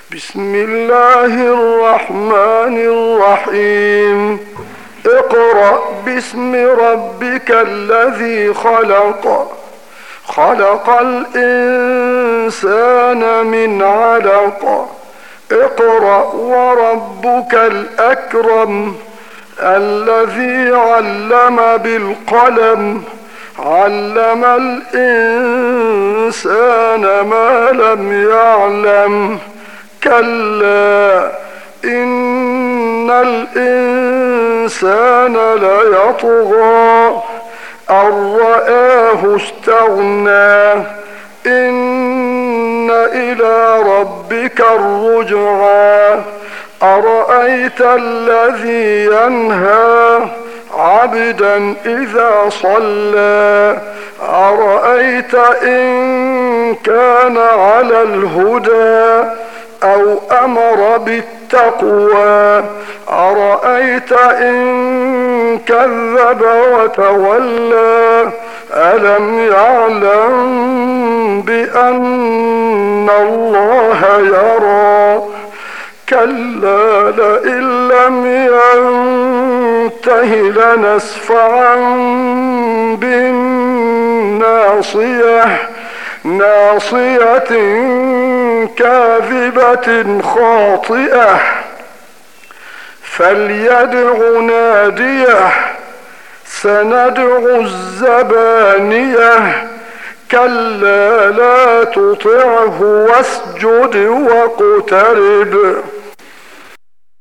بسم الله الرحمن الرحيم. اقرأ باسم ربك الذي خلق، خلق الإنسان من علق. اقرأ وربك الأكرم الذي علم بالقلم، علم الإنسان ما لم يعلم. كلا إن الإنسان ليطغى أن رآه استغنى. إن إلى ربك الرجعى. أرأيت الذي ينهى عبدا إذا صلى. أرأيت إن كان على الهدى أو أمر بالتقوى. أرأيت إن كذب وتولى. ألم يعلم بأن الله يرى. كلا لئن لم ينته لنسفعا بالناصية، ناصية كاذبة خاطئة. فليدع ناديه. سندع الزبانية. كلا لا تطعه واسجد واقترب.